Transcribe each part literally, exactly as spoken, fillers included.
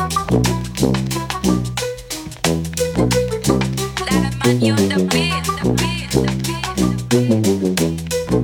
Money on the beat, the beat, the beat.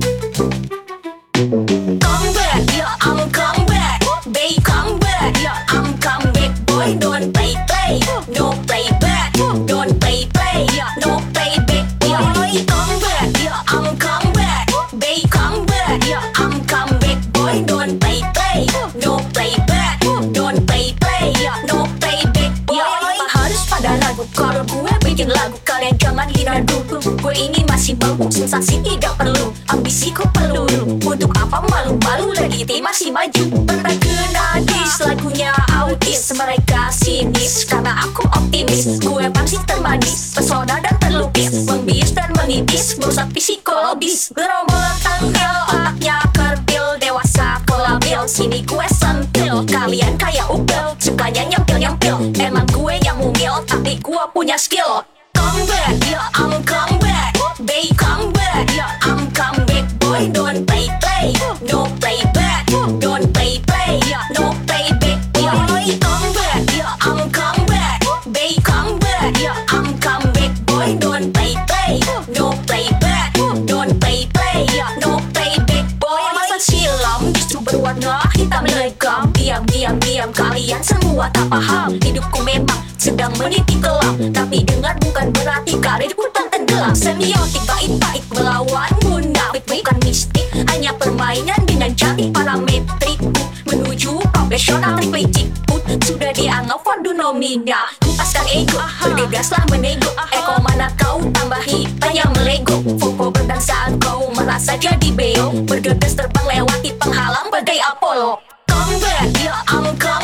Come back, yeah, I'm come back. Babe, come back, yeah, I'm come back. Boy, don't play, play, no play back. Don't play, play, yeah, no play back. Boy, come back, yeah, I'm come back. Babe, come back, yeah, I'm come back. Boy, don't play, play, no play back. Don't play, play, yeah, no play back. Boy, harus pada lagu. Kalau gue bikin lagu, kalian jangan hina dulu. Gue ini masih baru, sensasi tidak perlu, ambisiku perlu. Untuk apa malu-malu lagi, tim masih maju. Pernah kena dis, lagunya autis. Mereka sinis, karena aku optimis. Gue pasti termanis, pesona dan terlukis. Membius dan menipis, merusak psikologis. Gerombolan tanggal, otaknya kerdil. Dewasa kolabil, sini gue sentil. Kalian kayak upil, sukanya nyempil-nyempil. Emang gue yang mungil, tapi gue punya skill. Come back, yeah, I'm come back. Babe, come back, yeah, I'm come back. Boy, don't play, play, no play back. Don't play, play, yeah, no play back. Boy, come back, yeah, I'm come back. Babe, come back, yeah, I'm come back. Boy, don't play, play, no play back. Don't play, play, yeah, no play back. Boy, masa silam justru berwarna hitam legam. Diam, diam, diam, kalian semua tak paham. Hidupku memang sedang meniti kelam, tapi dengar bukan berarti karirku tak tenggelam. Semiotik baik-baik melawan munafik, bukan mistik, hanya permainan dengan cantik parametrikku. Menuju profesional triple ciput, sudah dianggap fardu nomina. Lepaskan ego, bergegaslah menego. Eko mana kau tambahi banyak melego. Foko berdansa kau merasa jadi beo. Bergegas terbang lewati penghalang bagai Apollo. Come back, yeah, I'm come